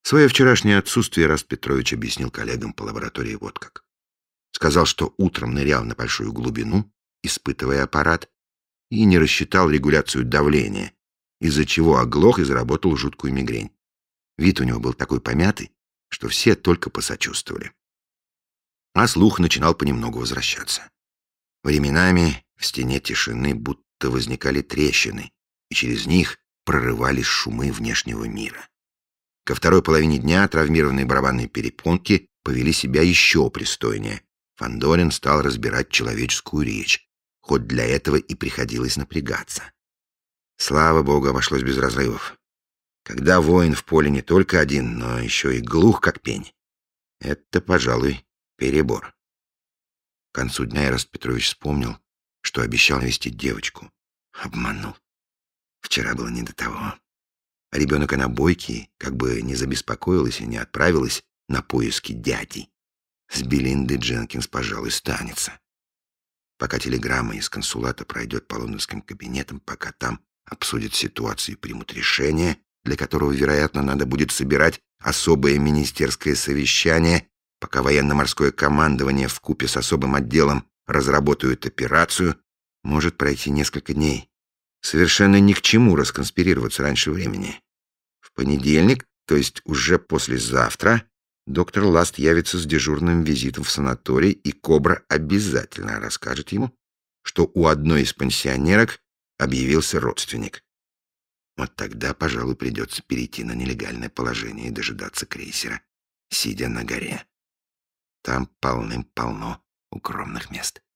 Свое вчерашнее отсутствие Раст Петрович объяснил коллегам по лаборатории вот как. Сказал, что утром нырял на большую глубину, испытывая аппарат, и не рассчитал регуляцию давления, из-за чего оглох и заработал жуткую мигрень. Вид у него был такой помятый, что все только посочувствовали. А слух начинал понемногу возвращаться. Временами в стене тишины будто возникали трещины, и через них прорывались шумы внешнего мира. Ко второй половине дня травмированные барабанные перепонки повели себя еще пристойнее. Фандорин стал разбирать человеческую речь, хоть для этого и приходилось напрягаться. Слава богу, обошлось без разрывов. Когда воин в поле не только один, но еще и глух, как пень, это, пожалуй, перебор. К концу дня Ираст Петрович вспомнил, что обещал навестить девочку. Обманул. Вчера было не до того. А ребенок она бойкий, как бы не забеспокоилась и не отправилась на поиски дяди. С Белиндой Дженкинс, пожалуй, станется. Пока телеграмма из консулата пройдет по лондонским кабинетам, пока там обсудят ситуацию и примут решение, для которого, вероятно, надо будет собирать особое министерское совещание, пока военно-морское командование вкупе с особым отделом разработают операцию, может пройти несколько дней. Совершенно ни к чему расконспирироваться раньше времени. В понедельник, то есть уже послезавтра, доктор Ласт явится с дежурным визитом в санаторий, и Кобра обязательно расскажет ему, что у одной из пансионерок объявился родственник. Вот тогда, пожалуй, придется перейти на нелегальное положение и дожидаться крейсера, сидя на горе. Там полным-полно укромных мест.